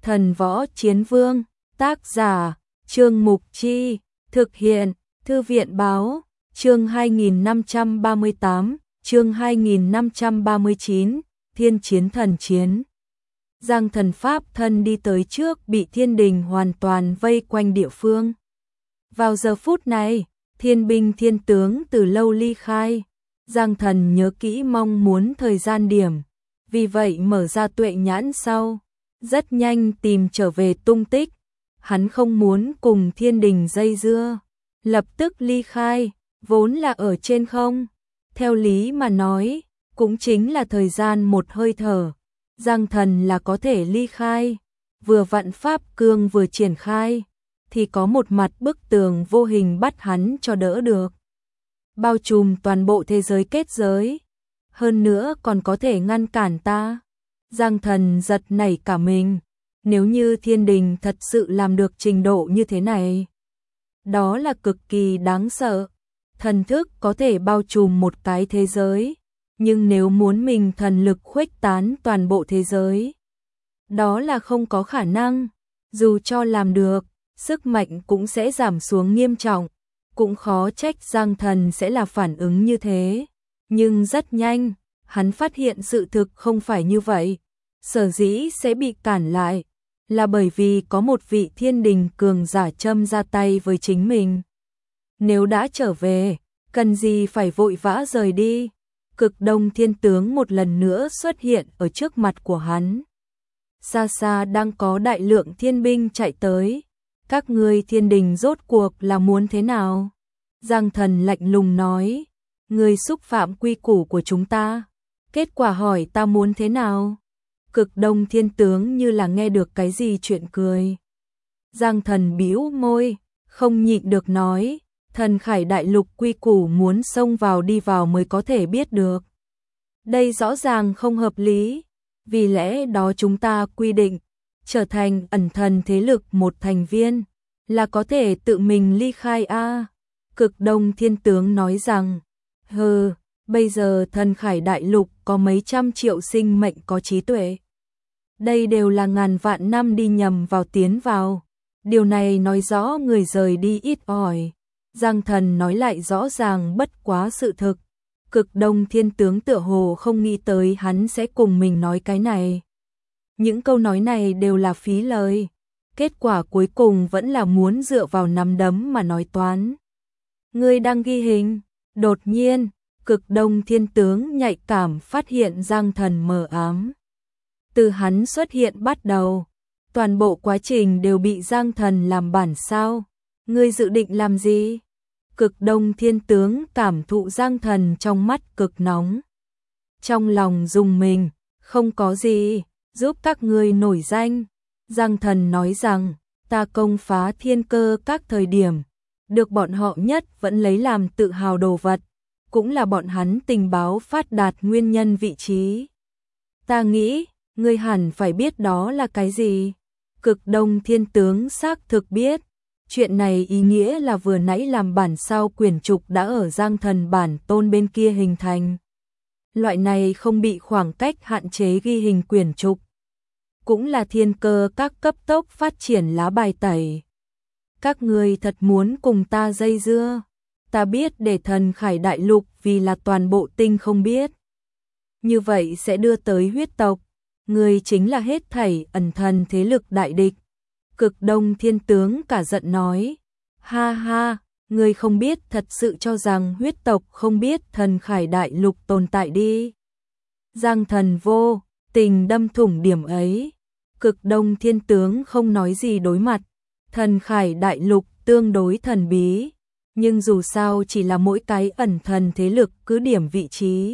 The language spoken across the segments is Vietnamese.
Thần Võ Chiến Vương, tác giả, Trương Mục Chi, thực hiện, Thư viện Báo, chương 2538, chương 2539, Thiên Chiến Thần Chiến. Giang Thần pháp thân đi tới trước bị thiên đình hoàn toàn vây quanh địa phương. Vào giờ phút này, thiên binh thiên tướng từ lâu ly khai. Giang Thần nhớ kỹ mong muốn thời gian điểm, vì vậy mở ra tuệ nhãn sau, rất nhanh tìm trở về tung tích. Hắn không muốn cùng thiên đình dây dưa, lập tức ly khai, vốn là ở trên không. Theo lý mà nói, cũng chính là thời gian một hơi thở, Giang Thần là có thể ly khai. Vừa vạn pháp cương vừa triển khai, thì có một mặt bức tường vô hình bắt hắn cho đỡ được, bao trùm toàn bộ thế giới kết giới, hơn nữa còn có thể ngăn cản ta. Giang Thần giật nảy cả mình, nếu như thiên đình thật sự làm được trình độ như thế này, đó là cực kỳ đáng sợ. Thần thức có thể bao trùm một cái thế giới, nhưng nếu muốn mình thần lực khuếch tán toàn bộ thế giới, đó là không có khả năng. Dù cho làm được, sức mạnh cũng sẽ giảm xuống nghiêm trọng, cũng khó trách Giang Thần sẽ là phản ứng như thế. Nhưng rất nhanh, hắn phát hiện sự thực không phải như vậy. Sở dĩ sẽ bị cản lại, là bởi vì có một vị thiên đình cường giả châm ra tay với chính mình. Nếu đã trở về, cần gì phải vội vã rời đi. Cực Đông Thiên Tướng một lần nữa xuất hiện ở trước mặt của hắn. Xa xa đang có đại lượng thiên binh chạy tới. Các ngươi thiên đình rốt cuộc là muốn thế nào? Giang Thần lạnh lùng nói, ngươi xúc phạm quy củ của chúng ta. Kết quả hỏi ta muốn thế nào? Cực Đông Thiên Tướng như là nghe được cái gì chuyện cười. Giang Thần bĩu môi, không nhịn được nói, Thần Khải Đại Lục quy củ muốn xông vào đi vào mới có thể biết được. Đây rõ ràng không hợp lý, vì lẽ đó chúng ta quy định, trở thành ẩn thần thế lực một thành viên, là có thể tự mình ly khai a. Cực Đông Thiên Tướng nói rằng, bây giờ Thần Khải Đại Lục có mấy trăm triệu sinh mệnh có trí tuệ. Đây đều là ngàn vạn năm đi nhầm vào tiến vào. Điều này nói rõ người rời đi ít ỏi. Giang Thần nói lại rõ ràng bất quá sự thực. Cực Đông Thiên Tướng tựa hồ không nghĩ tới hắn sẽ cùng mình nói cái này. Những câu nói này đều là phí lời. Kết quả cuối cùng vẫn là muốn dựa vào nắm đấm mà nói toán. Ngươi đang ghi hình. Đột nhiên, Cực Đông Thiên Tướng nhạy cảm phát hiện Giang Thần mờ ám. Từ hắn xuất hiện bắt đầu, toàn bộ quá trình đều bị Giang Thần làm bản sao. Ngươi dự định làm gì? Cực Đông Thiên Tướng cảm thụ Giang Thần trong mắt cực nóng. Trong lòng rùng mình, không có gì, giúp các ngươi nổi danh. Giang Thần nói rằng, ta công phá thiên cơ các thời điểm, được bọn họ nhất vẫn lấy làm tự hào đồ vật, cũng là bọn hắn tình báo phát đạt nguyên nhân vị trí. Ta nghĩ, ngươi hẳn phải biết đó là cái gì. Cực Đông Thiên Tướng xác thực biết. Chuyện này ý nghĩa là vừa nãy làm bản sao quyển trục đã ở Giang Thần bản tôn bên kia hình thành. Loại này không bị khoảng cách hạn chế ghi hình quyển trục, cũng là thiên cơ các cấp tốc phát triển lá bài tẩy. Các ngươi thật muốn cùng ta dây dưa? Ta biết để Thần Khải Đại Lục vì là toàn bộ tinh không biết. Như vậy sẽ đưa tới huyết tộc. Ngươi chính là hết thảy ẩn thần thế lực đại địch. Cực Đông Thiên Tướng cả giận nói, ha ha, ngươi không biết thật sự cho rằng huyết tộc không biết Thần Khải Đại Lục tồn tại đi. Giang Thần vô tình đâm thủng điểm ấy. Cực Đông Thiên Tướng không nói gì đối mặt. Thần Khải Đại Lục tương đối thần bí, nhưng dù sao chỉ là mỗi cái ẩn thần thế lực cứ điểm vị trí.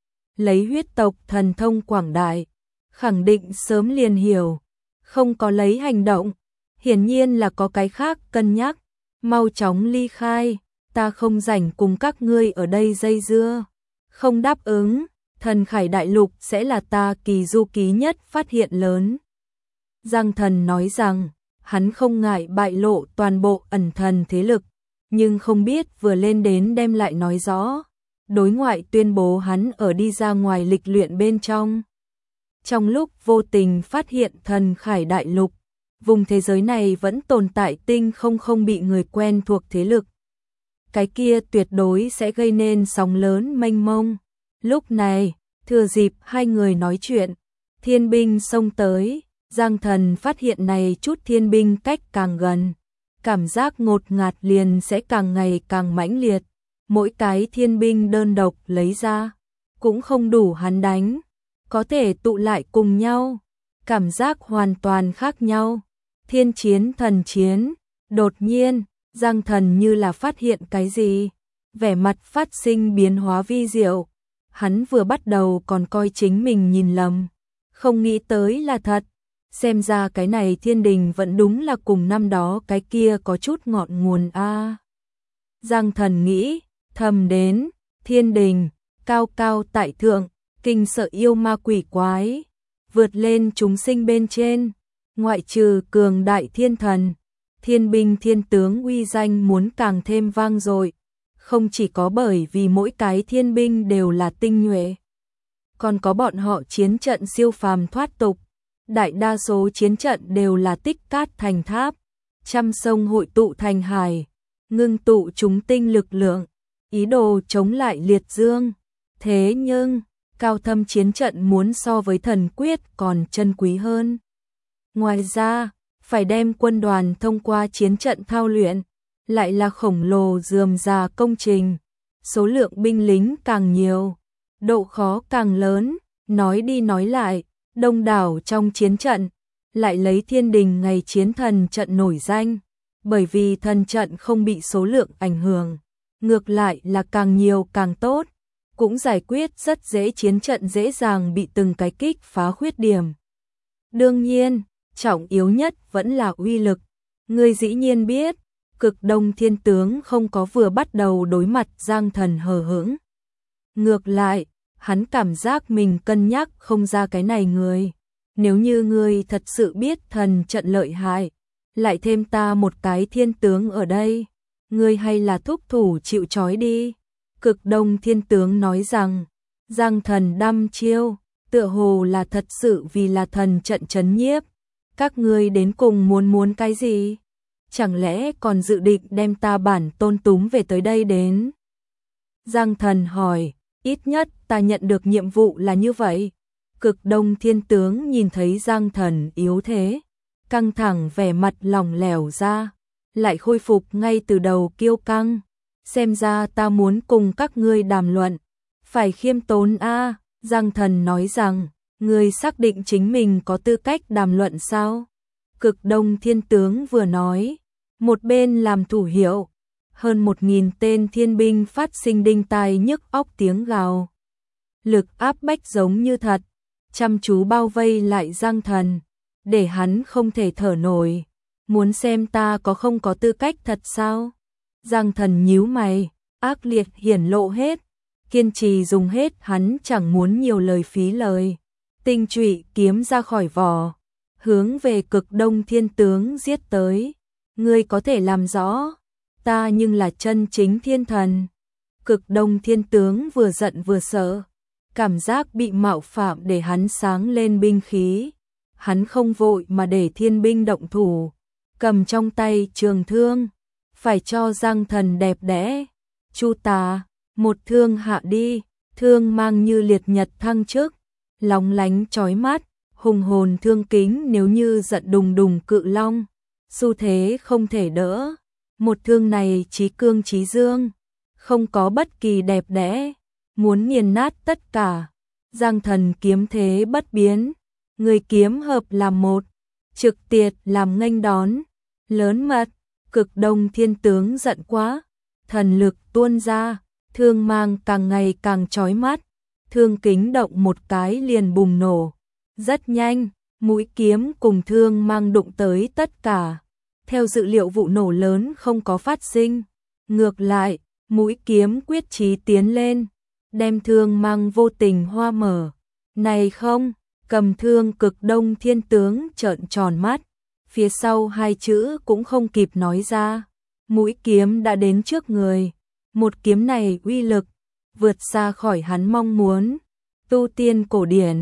Lấy huyết tộc thần thông quảng đại, khẳng định sớm liền hiểu, không có lấy hành động, hiển nhiên là có cái khác cân nhắc. Mau chóng ly khai, ta không rảnh cùng các ngươi ở đây dây dưa. Không đáp ứng, Thần Khải Đại Lục sẽ là ta kỳ du ký nhất phát hiện lớn. Giang Thần nói rằng, hắn không ngại bại lộ toàn bộ ẩn thần thế lực, nhưng không biết vừa lên đến đem lại nói rõ. Đối ngoại tuyên bố hắn ở đi ra ngoài lịch luyện bên trong. trong lúc vô tình phát hiện Thần Khải Đại Lục, vùng thế giới này vẫn tồn tại tinh không bị người quen thuộc thế lực. Cái kia tuyệt đối sẽ gây nên sóng lớn mênh mông. Lúc này, thừa dịp hai người nói chuyện, thiên binh xông tới, Giang Thần phát hiện này chút thiên binh cách càng gần, cảm giác ngột ngạt liền sẽ càng ngày càng mãnh liệt. Mỗi cái thiên binh đơn độc lấy ra, cũng không đủ hắn đánh, có thể tụ lại cùng nhau, cảm giác hoàn toàn khác nhau. Thiên chiến thần chiến, đột nhiên, Giang Thần như là phát hiện cái gì, vẻ mặt phát sinh biến hóa vi diệu. Hắn vừa bắt đầu còn coi chính mình nhìn lầm, không nghĩ tới là thật. Xem ra cái này thiên đình vẫn đúng là cùng năm đó cái kia có chút ngọn nguồn a. Giang Thần nghĩ, thầm đến, thiên đình, cao cao tại thượng, kinh sợ yêu ma quỷ quái, vượt lên chúng sinh bên trên, ngoại trừ cường đại thiên thần, thiên binh thiên tướng uy danh muốn càng thêm vang dội. Không chỉ có bởi vì mỗi cái thiên binh đều là tinh nhuệ, còn có bọn họ chiến trận siêu phàm thoát tục. Đại đa số chiến trận đều là tích cát thành tháp, trăm sông hội tụ thành hải, ngưng tụ chúng tinh lực lượng, ý đồ chống lại liệt dương. Thế nhưng, cao thâm chiến trận muốn so với thần quyết còn chân quý hơn. Ngoài ra, phải đem quân đoàn thông qua chiến trận thao luyện, lại là khổng lồ rườm rà công trình, số lượng binh lính càng nhiều, độ khó càng lớn, nói đi nói lại, đông đảo trong chiến trận, lại lấy thiên đình ngày chiến thần trận nổi danh, bởi vì thần trận không bị số lượng ảnh hưởng, ngược lại là càng nhiều càng tốt, cũng giải quyết rất dễ chiến trận dễ dàng bị từng cái kích phá khuyết điểm. Đương nhiên, trọng yếu nhất vẫn là uy lực, người dĩ nhiên biết, Cực Đông Thiên Tướng không có vừa bắt đầu đối mặt Giang Thần hờ hững. Ngược lại, hắn cảm giác mình cân nhắc không ra cái này người. Nếu như ngươi thật sự biết thần trận lợi hại, lại thêm ta một cái thiên tướng ở đây, ngươi hay là thúc thủ chịu trói đi. Cực Đông Thiên Tướng nói rằng, Giang Thần đăm chiêu, tựa hồ là thật sự vì là thần trận trấn nhiếp. Các ngươi đến cùng muốn cái gì? Chẳng lẽ còn dự định đem ta bản tôn túm về tới đây đến? Giang Thần hỏi, ít nhất ta nhận được nhiệm vụ là như vậy. Cực Đông Thiên Tướng nhìn thấy Giang Thần yếu thế, căng thẳng vẻ mặt lỏng lẻo ra, lại khôi phục ngay từ đầu kiêu căng. Xem ra ta muốn cùng các ngươi đàm luận, phải khiêm tốn a. Giang Thần nói rằng, ngươi xác định chính mình có tư cách đàm luận sao? Cực Đông Thiên Tướng vừa nói, một bên làm thủ hiệu, hơn 1000 tên thiên binh phát sinh đinh tai nhức óc tiếng gào. Lực áp bách giống như thật, chăm chú bao vây lại Giang Thần, để hắn không thể thở nổi. Muốn xem ta không có tư cách thật sao? Giang Thần nhíu mày, ác liệt hiển lộ hết, kiên trì dùng hết hắn chẳng muốn nhiều lời phí lời. Tinh trụy kiếm ra khỏi vỏ, hướng về Cực Đông Thiên Tướng giết tới. Ngươi có thể làm rõ, ta nhưng là chân chính thiên thần. Cực Đông Thiên Tướng vừa giận vừa sợ, cảm giác bị mạo phạm để hắn sáng lên binh khí. Hắn không vội mà để thiên binh động thủ, cầm trong tay trường thương, phải cho Giang Thần đẹp đẽ. Chu tà, một thương hạ đi, thương mang như liệt nhật thăng chức, lóng lánh chói mắt, hùng hồn thương kính nếu như giận đùng đùng cự long, xu thế không thể đỡ. Một thương này chí cương chí dương, không có bất kỳ đẹp đẽ, muốn nghiền nát tất cả. Giang Thần kiếm thế bất biến, người kiếm hợp làm một, trực tiệt làm nghênh đón, lớn mật. Cực Đông Thiên Tướng giận quá, thần lực tuôn ra, thương mang càng ngày càng chói mắt, thương kính động một cái liền bùng nổ. Rất nhanh, mũi kiếm cùng thương mang đụng tới tất cả. Theo dự liệu vụ nổ lớn không có phát sinh, ngược lại, mũi kiếm quyết chí tiến lên, đem thương mang vô tình hoa mở. Này không, cầm thương Cực Đông Thiên Tướng trợn tròn mắt, phía sau hai chữ cũng không kịp nói ra, mũi kiếm đã đến trước người. Một kiếm này uy lực vượt xa khỏi hắn mong muốn. Tu tiên cổ điển,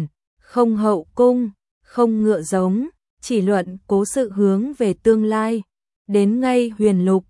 không hậu cung, không ngựa giống, chỉ luận cố sự hướng về tương lai. Đến ngay huyền lục,